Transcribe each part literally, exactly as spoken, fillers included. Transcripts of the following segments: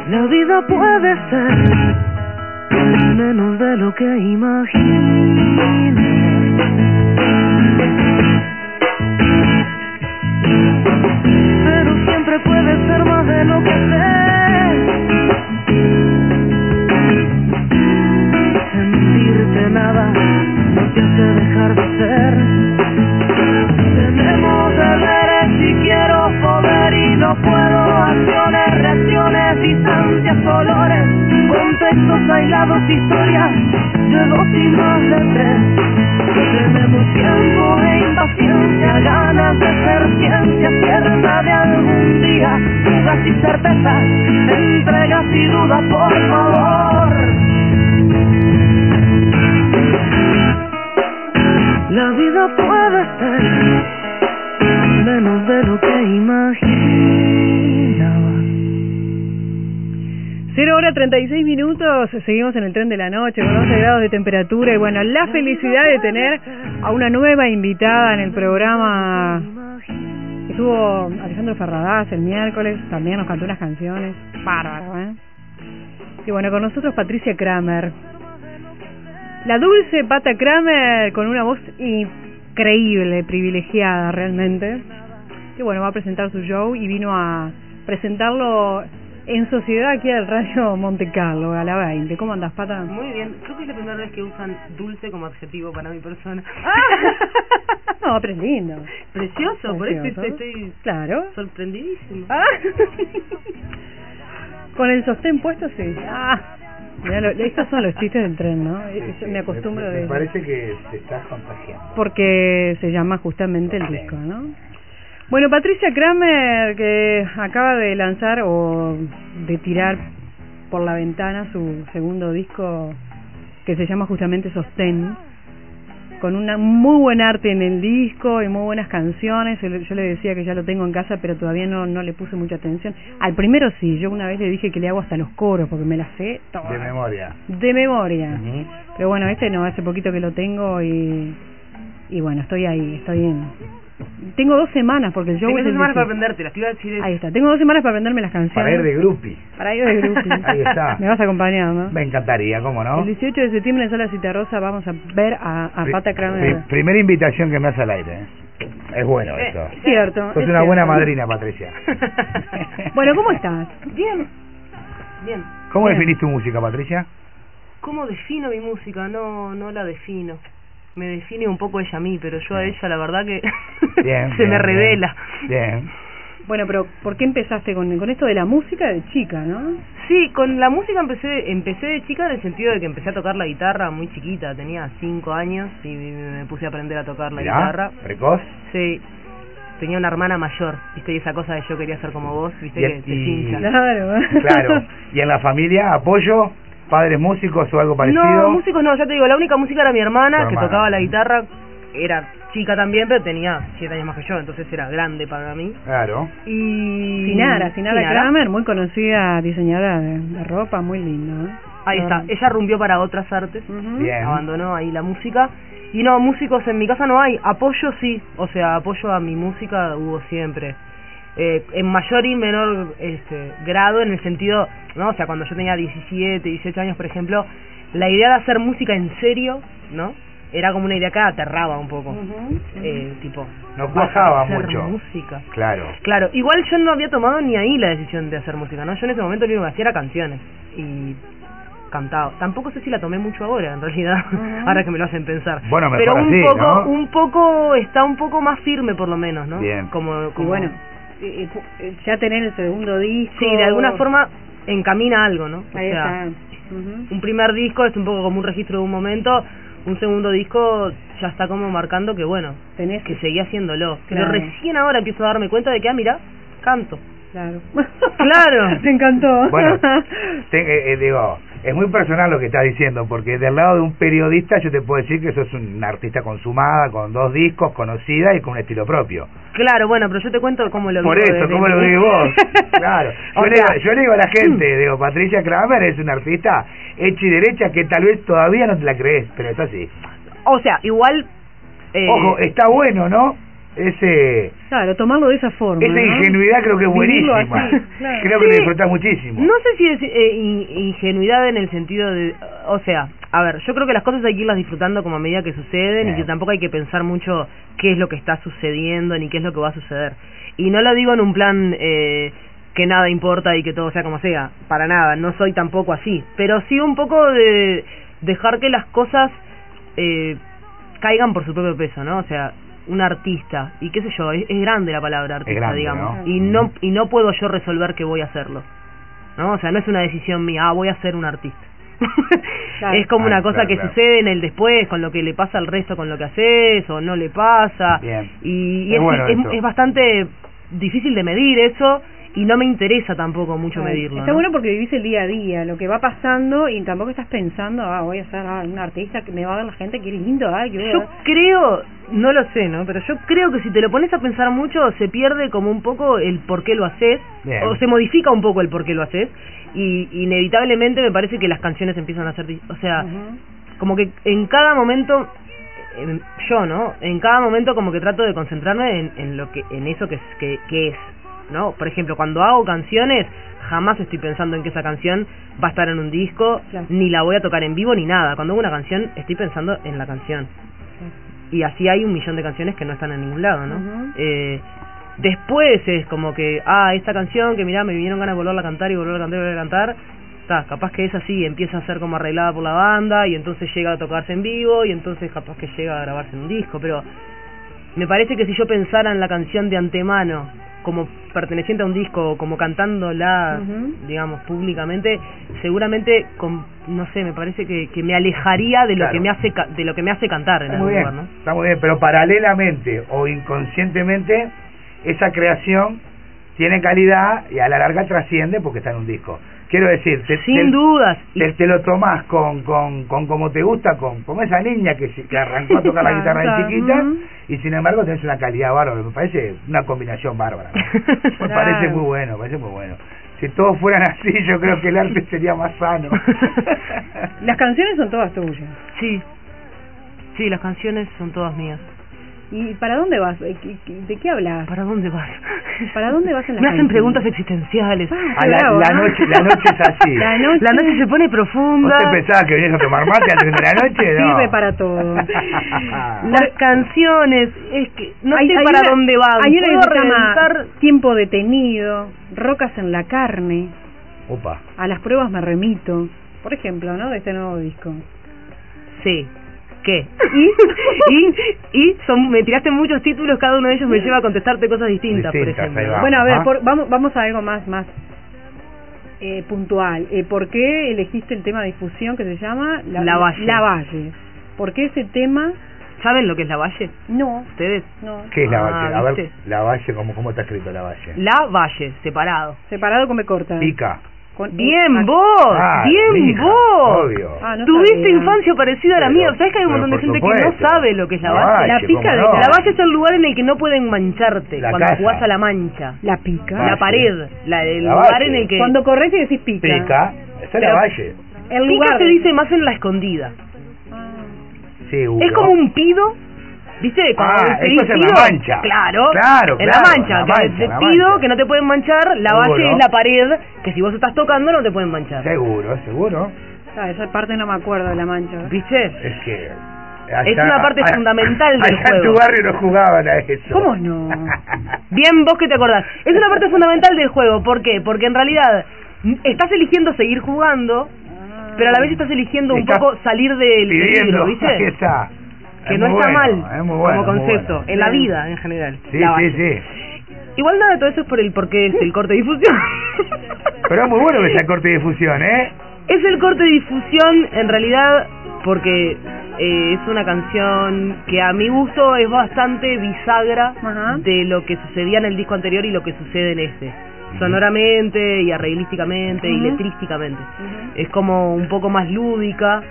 La vida puede ser menos de lo que imaginas. Pero siempre puede ser más de lo que sé. Sentirte nada no te hace dejar de ser. Tenemos deberes y quiero poder y no puedo. Acciones, reacciones, distancias, olores, contextos aislados, historias de dos y más de tres. Tenemos tiempo e impaciencia, ganas de ser ciencia cierta de algún día. Dudas y certezas, entregas y dudas, por favor. La vida puede ser menos de lo que imaginaba. Cero hora treinta y seis minutos, seguimos en el tren de la noche con once grados de temperatura y bueno, la felicidad de tener a una nueva invitada en el programa. Estuvo Alejandro Ferradas el miércoles, también nos cantó unas canciones, bárbaro, ¿eh? Y bueno, con nosotros Patricia Kramer. La dulce Pata Kramer con una voz increíble, privilegiada realmente. Que bueno, va a presentar su show y vino a presentarlo en sociedad aquí al Radio Monte Carlo, a la veinte. ¿Cómo andás, Pata? Muy bien, creo que es la primera vez que usan dulce como adjetivo para mi persona. Ah, no, pero es lindo. Precioso, por eso Precioso. estoy, estoy Claro. sorprendidísimo. Ah. Con el sostén puesto, sí. Ah. Mirá, lo, estos son los chistes del tren, ¿no? Sí, Yo sí, me acostumbro me, de me eso. parece que te estás contagiando. Porque se llama justamente el disco, ¿no? Bueno, Patricia Kramer, que acaba de lanzar o de tirar por la ventana su segundo disco, que se llama justamente Sostén, con una muy buen arte en el disco y muy buenas canciones. Yo le decía que ya lo tengo en casa, pero todavía no no le puse mucha atención. Al primero sí, yo una vez le dije que le hago hasta los coros, porque me las sé todas. De memoria. De memoria. Uh-huh. Pero bueno, este no, hace poquito que lo tengo y y bueno, estoy ahí, estoy en... Tengo dos semanas, porque el show Tengo es dos el semanas para diecisiete. aprenderte, las te iba a decir eso. Ahí está, tengo dos semanas para aprenderme las canciones. Para ir de groupie. Para ir de grupo. Ahí está. Me vas a acompañar, ¿no? Me encantaría, ¿cómo no? El dieciocho de septiembre en Sala Citarrosa vamos a ver a, a Pri- Pata Kramer. pri- primera invitación que me hace al aire, ¿eh? Es bueno Eh, eso. Cierto. Sos es una buena cierto. madrina, Patricia. Bueno, ¿cómo estás? Bien, bien. ¿Cómo Bien. definís tu música, Patricia? ¿Cómo defino mi música? No, no la defino. Me define un poco ella a mí, pero yo a ella la verdad que Bien, se bien, me bien. revela. Bien. Bueno, pero ¿por qué empezaste con, con esto de la música de chica, no? Sí, con la música empecé empecé de chica en el sentido de que empecé a tocar la guitarra muy chiquita, tenía cinco años y me puse a aprender a tocar la Mirá, guitarra. precoz. Sí, tenía una hermana mayor, viste, y esa cosa de yo quería ser como vos, viste, Y- que te y- cincha. Claro. Claro. ¿Y en la familia, apoyo? ¿Padres músicos o algo parecido? No, músicos no, ya te digo, la única música era mi hermana, Tu que hermana. tocaba la guitarra, era chica también, pero tenía siete años más que yo, entonces era grande para mí. Claro. Y... Sinara, Sinara Sinara. Kramer, muy conocida diseñadora de, de ropa, muy linda, ¿eh? Ahí está, ella rumbió para otras artes, Ujú. Bien. abandonó ahí la música. Y no, músicos en mi casa no hay, apoyo sí, o sea, apoyo a mi música hubo siempre. Eh, en mayor y menor este, grado, en el sentido, ¿no? O sea, cuando yo tenía diecisiete, dieciocho años, por ejemplo, la idea de hacer música en serio, ¿no? Era como una idea que aterraba un poco. Ujú. Eh, tipo, No cuajaba hacer mucho. música. Claro. Claro, igual yo no había tomado ni ahí la decisión de hacer música, ¿no? Yo en ese momento lo único que hacía era canciones y cantaba. Tampoco sé si la tomé mucho ahora, en realidad, Ujú. ahora que me lo hacen pensar. Bueno, mejor pero un así, poco, ¿no? un poco, está un poco más firme por lo menos, ¿no? Bien. Como, Y como bueno, eh, eh, ya tener el segundo disco. sí, de alguna forma encamina algo, ¿no? O Ahí sea, está. Ujú. un primer disco es un poco como un registro de un momento, un segundo disco ya está como marcando que bueno, Tenés que seguía haciéndolo. Claro. Pero recién ahora empiezo a darme cuenta de que, ah, mira, canto. Claro. Claro. Te encantó. Bueno, te- eh, eh, digo, es muy personal lo que estás diciendo, porque del lado de un periodista yo te puedo decir que sos una artista consumada, con dos discos, conocida y con un estilo propio. Claro, bueno, pero yo te cuento cómo lo Por vivo eso, desde ¿cómo lo mi- vivís vos? Claro. Yo, O le, sea, digo- yo le digo a la gente, digo, Patricia Kramer es una artista hecha y derecha que tal vez todavía no te la crees, pero es así. o sea, igual... eh, Ojo, está bueno, ¿no? ese Claro, tomarlo de esa forma, esa ¿no? ingenuidad creo que es Vivirlo buenísima. así, claro. Creo que Sí. lo disfrutás muchísimo. No sé si es eh, in- ingenuidad en el sentido de... O sea, a ver, yo creo que las cosas hay que irlas disfrutando como a medida que suceden Bien. y que tampoco hay que pensar mucho qué es lo que está sucediendo ni qué es lo que va a suceder. Y no lo digo en un plan eh, que nada importa y que todo sea como sea, para nada, no soy tampoco así. Pero sí un poco de dejar que las cosas eh, caigan por su propio peso, ¿no? O sea, un artista, y qué sé yo, es, es grande la palabra artista, grande, digamos, ¿no? y no y no puedo yo resolver que voy a hacerlo, ¿no? O sea, no es una decisión mía, ah, voy a ser un artista. Claro. Es como Ah, una cosa claro, que claro. sucede en el después, con lo que le pasa al resto, con lo que haces, o no le pasa, Bien. y, y Es es, bueno es, eso. es bastante difícil de medir eso, y no me interesa tampoco mucho Claro. medirlo, Está ¿no? bueno porque vivís el día a día, lo que va pasando y tampoco estás pensando, ah, voy a ser ah, un artista que me va a ver la gente, qué lindo, ay, qué Yo creo, no lo sé, ¿no? Pero yo creo que si te lo pones a pensar mucho, se pierde como un poco el por qué lo haces, Bien. o se modifica un poco el por qué lo haces, y inevitablemente me parece que las canciones empiezan a ser... di- O sea, Ujú. como que en cada momento, en- yo, ¿no? En cada momento como que trato de concentrarme en, en lo que en eso que es, que, que es, ¿no? Por ejemplo, cuando hago canciones, jamás estoy pensando en que esa canción va a estar en un disco, Claro. ni la voy a tocar en vivo, ni nada. Cuando hago una canción, estoy pensando en la canción. Y así hay un millón de canciones que no están en ningún lado, ¿no? Ujú. eh, después es como que, ah, esta canción que mirá, me vinieron ganas de volverla a cantar y volverla a cantar y volverla a cantar. Ta, capaz que es así, empieza a ser como arreglada por la banda y entonces llega a tocarse en vivo y entonces capaz que llega a grabarse en un disco. Pero me parece que si yo pensara en la canción de antemano como perteneciente a un disco o como cantándola, Ujú. digamos, públicamente, seguramente, con, no sé, me parece que, que me alejaría de lo Claro. que me hace ca- de lo que me hace cantar en Está algún muy bien, lugar, ¿no? está muy bien, pero paralelamente o inconscientemente esa creación tiene calidad y a la larga trasciende porque está en un disco. Quiero decir, te, Sin te- dudas. Y- te, te lo tomás con, con, con como te gusta, con, con esa niña que, se- que arrancó a tocar la Claro, guitarra de claro. chiquita Ujú. y sin embargo tenés una calidad bárbara. Me parece una combinación bárbara, ¿no? Me Claro. parece muy bueno, me parece muy bueno. Si todos fueran así, yo creo que el arte sería más sano. Las canciones son todas tuyas. Sí, sí, las canciones son todas mías. ¿Y para dónde vas? ¿De qué, de qué hablas? ¿Para dónde vas? ¿Para dónde vas en las Me hacen canciones? preguntas existenciales. Ah, A qué la, bravo, la ¿no? noche la noche es así. La noche, La noche se pone profunda. ¿Usted pensaba que venías a tomar mate antes de la noche? No. sirve para todo. Las canciones, es que no Hay- sé hay para una- dónde van. Hay una que Puedo se llama reventar- Tiempo Detenido, Rocas en la Carne, Opa. A las pruebas me remito, por ejemplo, ¿no? De este nuevo disco. Sí. ¿Qué? ¿Y? ¿Y? ¿Y? Son, me tiraste muchos títulos, cada uno de ellos me lleva a contestarte cosas distintas, Distintas, por ejemplo. ahí va. Bueno, a ver, Ajá. por- vamos, vamos a algo más, más eh, puntual. Eh, ¿Por qué elegiste el tema de difusión que se llama La Valle. La Valle. ¿Por qué ese tema? ¿Saben lo que es la Valle? No, ¿Ustedes? no. ¿Qué es la Ah, Valle? A ver, ¿viste? la Valle, ¿cómo, cómo está escrito la Valle? La Valle, separado. Separado con B corta. Pica. Con- Bien, ah, vos, Ah, bien lija, vos. obvio. Ah, no Tuviste sabía. infancia parecida a la Pero- mía. ¿Sabes que hay un pero montón de por gente que no supuesto. sabe lo que es la La Valle? Valle, La pica ¿cómo de- no? La Valle es el lugar en el que no pueden mancharte La cuando casa. jugás a la mancha. La pica. Valle. La pared, la, el La lugar Valle. en el que... Cuando corres y decís pica. Pica. Esa es la Pero- Valle. El Pica lugar se de- dice más en la escondida. Ah. Sí, Hugo. Es como un pido, ¿viste? Cuando Ah, pedís eso es en la pido, mancha. Claro, Claro, en claro, la mancha. en la que mancha, te en la pido mancha. que no te pueden manchar, la Seguro. Valle es la pared, que si vos estás tocando no te pueden manchar. Seguro, seguro. Ah, esa parte no me acuerdo de la mancha. ¿Viste? Es que... Es una parte fundamental del allá en tu juego. barrio no jugaban a eso. ¿Cómo no? Bien, vos que te acordás. Es una parte fundamental del juego. ¿Por qué? Porque en realidad mm, estás eligiendo seguir jugando, Ah. pero a la vez estás eligiendo un Estás poco salir del Pidiendo, peligro, ahí ¿viste? está. Que Es no muy está bueno, mal es muy bueno, como muy concepto, bueno. en la vida en general. Sí, la sí, Valle. sí. Igual nada de todo eso es por el porqué es el corte de difusión. Pero es muy bueno que sea corte de difusión, ¿eh? Es el corte de difusión en realidad porque eh, es una canción que a mi gusto es bastante bisagra Ajá. de lo que sucedía en el disco anterior y lo que sucede en este. Sonoramente y arreglísticamente y Ujú. letrísticamente. Ujú. Es como un poco más lúdica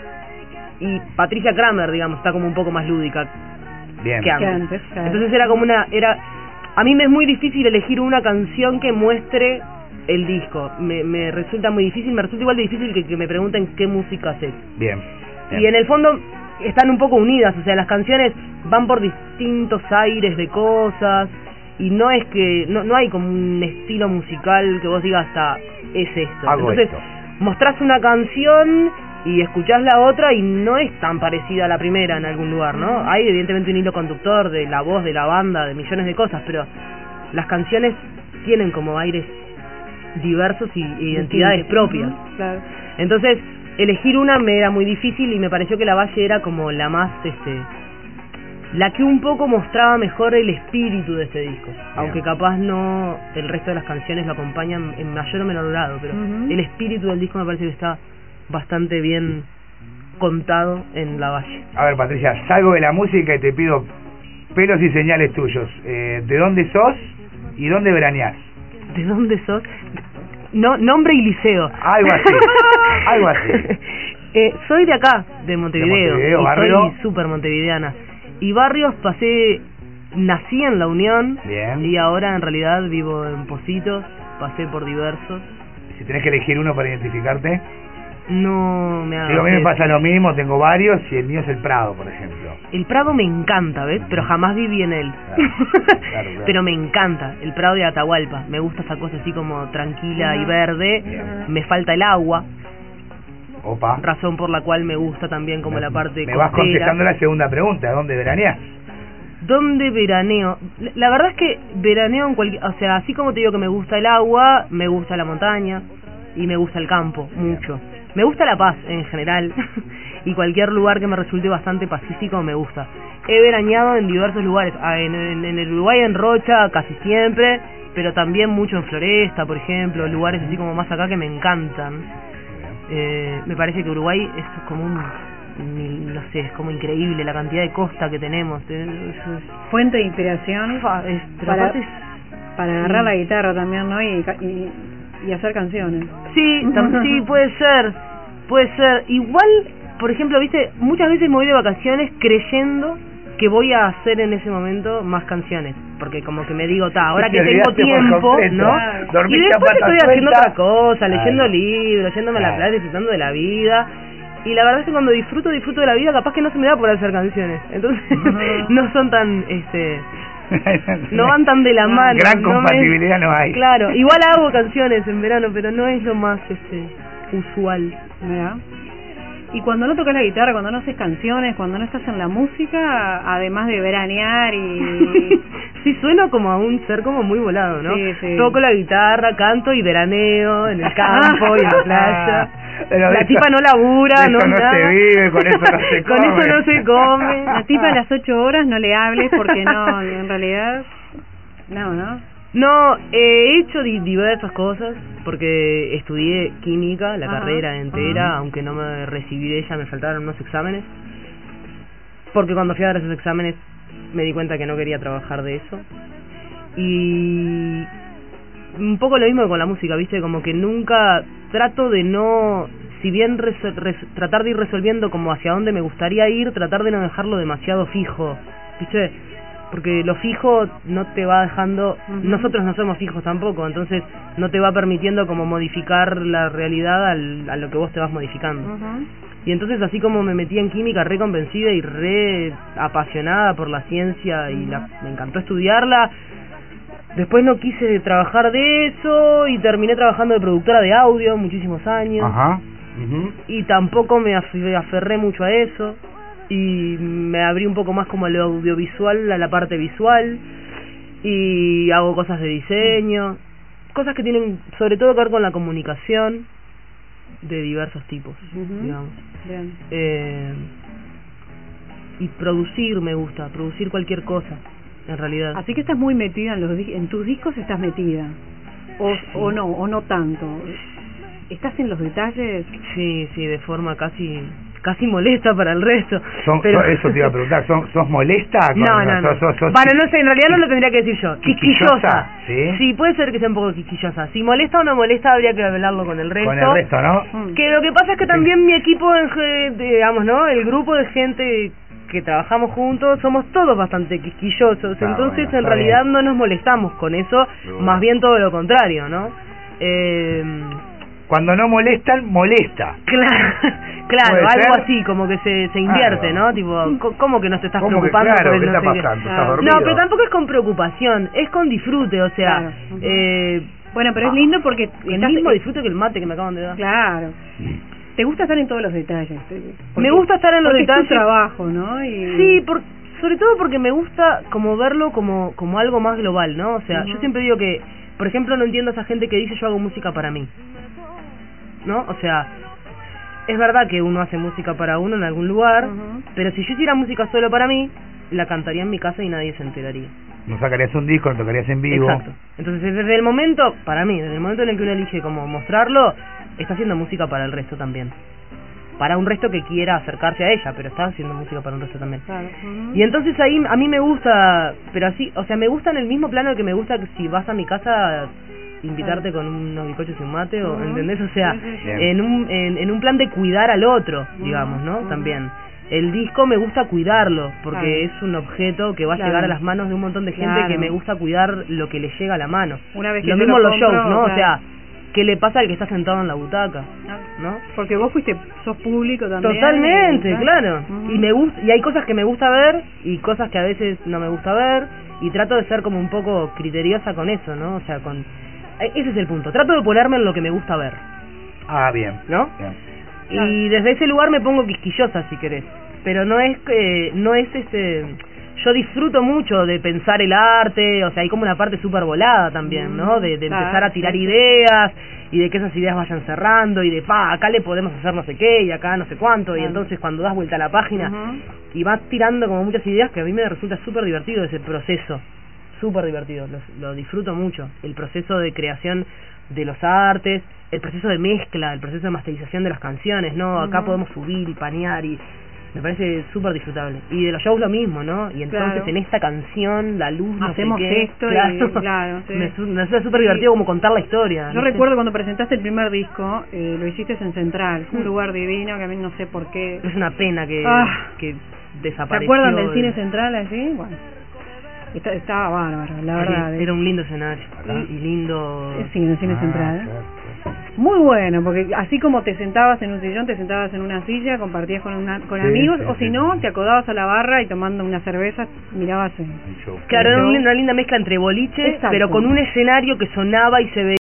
y Patricia Kramer, digamos, está como un poco más lúdica Bien. que Que antes. antes, claro. Entonces era como una... era A mí me es muy difícil elegir una canción que muestre el disco. Me, me resulta muy difícil, me resulta igual de difícil que, que me pregunten qué música haces. Bien. Y en el fondo, están un poco unidas, o sea, las canciones van por distintos aires de cosas y no es que no, no hay como un estilo musical que vos digas hasta es esto. Hago Entonces esto. mostrás una canción y escuchás la otra y no es tan parecida a la primera en algún lugar, ¿no? Hay evidentemente un hilo conductor de la voz de la banda, de millones de cosas, pero las canciones tienen como aires diversos y identidades propias. Claro. Entonces, elegir una me era muy difícil y me pareció que La Valle era como la más, este, la que un poco mostraba mejor el espíritu de este disco. Bien. Aunque capaz no el resto de las canciones lo acompañan en mayor o menor grado, pero uh-huh. el espíritu del disco me parece que está bastante bien contado en La Valle. A ver, Patricia, salgo de la música y te pido pelos y señales tuyos. Eh, ¿De dónde sos y dónde veraneás? ¿De dónde sos? No, nombre y liceo. Algo así, algo así. Eh, soy de acá, de Montevideo. De Montevideo, y barrio. Soy súper montevideana. Y barrios pasé, nací en La Unión. Bien. Y ahora en realidad vivo en Positos, pasé por diversos. Si tenés que elegir uno para identificarte. No me hagas. Digo, a mí me pasa lo mismo, tengo varios y el mío es el Prado, por ejemplo. El Prado me encanta, ¿ves? Pero jamás viví en él. Claro, claro, claro. Pero me encanta, el Prado de Atahualpa. Me gusta esa cosa así como tranquila y verde. Bien. Me falta el agua. Opa. Razón por la cual me gusta también como me, la parte Me vas costera. contestando la segunda pregunta, ¿dónde veraneás? ¿Dónde veraneo? La verdad es que veraneo en cualquier... O sea, así como te digo que me gusta el agua, me gusta la montaña y me gusta el campo, mucho. Me gusta la paz en general y cualquier lugar que me resulte bastante pacífico me gusta. He veraneado en diversos lugares, en, en, en el Uruguay en Rocha casi siempre, pero también mucho en Floresta, por ejemplo, lugares así como más acá que me encantan. Eh, me parece que Uruguay es como un... no sé, es como increíble la cantidad de costa que tenemos. Fuente de inspiración Fa, es, para, es, para agarrar sí. la guitarra también, ¿no? Y, y, y hacer canciones. Sí, tam, sí, puede ser, puede ser. Igual, por ejemplo, viste, muchas veces me voy de vacaciones creyendo que voy a hacer en ese momento más canciones, porque como que me digo, ta, ahora que tengo tiempo, ¿no? Y después estoy haciendo otra cosa, leyendo Ay. libros, yéndome Ay. a la playa, disfrutando de la vida. Y la verdad es que cuando disfruto, disfruto de la vida, capaz que no se me da por hacer canciones. Entonces, uh-huh. no son tan, este... no van tan de la mano. Gran no compatibilidad me... no hay. Claro, igual hago canciones en verano, pero no es lo más, este, usual. Mira. Y cuando no tocas la guitarra, cuando no haces canciones, cuando no estás en la música, además de veranear y... sí, sueno como a un ser como muy volado, ¿no? Sí, sí. Toco la guitarra, canto y veraneo en el campo y en la playa. Pero la tipa no labura, eso no, no nada. se vive, con eso no se come. Con eso no se come. La tipa a las ocho horas no le hables porque no, en realidad... No, ¿no? No, he hecho di diversas cosas, porque estudié química, la ajá, carrera entera, ajá. aunque no me recibí de ella, me faltaron unos exámenes. Porque cuando fui a dar esos exámenes me di cuenta que no quería trabajar de eso. Y un poco lo mismo que con la música, ¿viste? Como que nunca trato de no... Si bien resol res tratar de ir resolviendo como hacia dónde me gustaría ir, tratar de no dejarlo demasiado fijo, ¿viste? Porque lo fijo no te va dejando... Uh-huh. Nosotros no somos fijos tampoco, entonces no te va permitiendo como modificar la realidad al, a lo que vos te vas modificando. Uh-huh. Y entonces así como me metí en química re convencida y re apasionada por la ciencia y la, me encantó estudiarla, después no quise trabajar de eso y terminé trabajando de productora de audio muchísimos años. Ajá. Uh-huh. Y tampoco me aferré mucho a eso. Y me abrí un poco más como a lo audiovisual, a la parte visual, y hago cosas de diseño, cosas que tienen sobre todo que ver con la comunicación de diversos tipos, uh-huh. digamos. Bien. Eh, y producir me gusta, producir cualquier cosa, en realidad. Así que estás muy metida en los en tus discos, estás metida, o, sí. o no, o no tanto. ¿Estás en los detalles? Sí, sí, de forma casi... casi molesta para el resto. Son, pero... son, eso te iba a preguntar, ¿son, ¿sos molesta? Con, no, no, no. Sos, sos, bueno, no sé, en realidad no lo tendría que decir yo. Quisquillosa. ¿Sí? Sí, puede ser que sea un poco quisquillosa. Si molesta o no molesta, habría que hablarlo con el resto. Con el resto, ¿no? Que lo que pasa es que también mi equipo, en, digamos, ¿no? El grupo de gente que trabajamos juntos, somos todos bastante quisquillosos. Ah, entonces, bueno, en realidad bien. No nos molestamos con eso, bueno. Más bien todo lo contrario, ¿no? Eh... Cuando no molestan, molesta. Claro, Claro, ¿Puede algo ser? así, como que se, se invierte, Ah, ¿no? Tipo, co- ¿cómo que no te estás ¿Cómo que preocupando claro? por el ¿Qué no está sé qué? pasando? ¿Estás Ah. dormido? No, pero tampoco es con preocupación, es con disfrute, o sea, Claro. Ujú. eh, Bueno, pero es lindo porque el estás- mismo disfrute que el mate que me acaban de dar. Claro. Te gusta estar en todos los detalles. te- Me gusta estar en los porque detalles. Es tu trabajo, ¿no? Y... Sí, por, sobre todo porque me gusta como verlo como, como algo más global, ¿no? O sea, Ujú. yo siempre digo que, por ejemplo, no entiendo a esa gente que dice yo hago música para mí, ¿no? O sea, es verdad que uno hace música para uno en algún lugar, Ujú. pero si yo hiciera música solo para mí, la cantaría en mi casa y nadie se enteraría. No sacarías un disco, lo tocarías en vivo. Exacto. Entonces, desde el momento, para mí, desde el momento en el que uno elige como mostrarlo, está haciendo música para el resto también. Para un resto que quiera acercarse a ella, pero está haciendo música para un resto también. Claro. Ujú. Y entonces ahí a mí me gusta, pero así, o sea, me gusta en el mismo plano que me gusta que si vas a mi casa invitarte con unos bizcochos y un mate, o Ujú. ¿entendés? O sea, Sí, sí, sí. en un en, en un plan de cuidar al otro, Ujú, digamos, ¿no? ujú. También. El disco me gusta cuidarlo, porque Claro. es un objeto que va a Claro. llegar a las manos de un montón de gente Claro. que me gusta cuidar lo que le llega a la mano. Una vez que Lo yo mismo lo los compro, shows, ¿no? claro. O sea, ¿qué le pasa al que está sentado en la butaca? ¿No? Porque vos fuiste, sos público también. Totalmente, y- claro. Ujú. Y me gusta, y hay cosas que me gusta ver y cosas que a veces no me gusta ver, y trato de ser como un poco criteriosa con eso, ¿no? O sea, con eh, ese es el punto. Trato de ponerme en lo que me gusta ver, Ah, bien. ¿no? Bien. Y desde ese lugar me pongo quisquillosa, si querés. Pero no es que no es este yo disfruto mucho de pensar el arte, o sea, hay como una parte súper volada también, ¿no? De, de Claro, empezar a tirar sí, sí. ideas y de que esas ideas vayan cerrando y de, pa, acá le podemos hacer no sé qué y acá no sé cuánto, y Claro. entonces cuando das vuelta a la página Ujú. y vas tirando como muchas ideas que a mí me resulta súper divertido ese proceso, súper divertido, lo, lo disfruto mucho, el proceso de creación de los artes, el proceso de mezcla, el proceso de masterización de las canciones, ¿no? Acá Ujú. podemos subir y panear y me parece súper disfrutable. Y de los shows lo mismo, ¿no? Y entonces Claro. en esta canción, la luz, no Hacemos sé qué, esto y- claro, claro, sí. me, su- me resulta súper divertido como contar la historia. Yo ¿viste? recuerdo cuando presentaste el primer disco, eh, lo hiciste en Central, un Mm. lugar divino que a mí no sé por qué. Es una pena que, Ah. que ¿Se desapareció. acuerdan del el- cine Central allí? Bueno, está- estaba bárbaro, la Sí, verdad. era un lindo escenario Ajá. y, y lindo. Sí, en el cine Ah, Central. claro, claro. Muy bueno, porque así como te sentabas en un sillón, te sentabas en una silla, compartías con una, con Sí, amigos, sí, o si sí. no, te acodabas a la barra y tomando una cerveza, mirabas en... Un show. Claro, era Yo- una linda mezcla entre boliche, Exacto. pero con un escenario que sonaba y se veía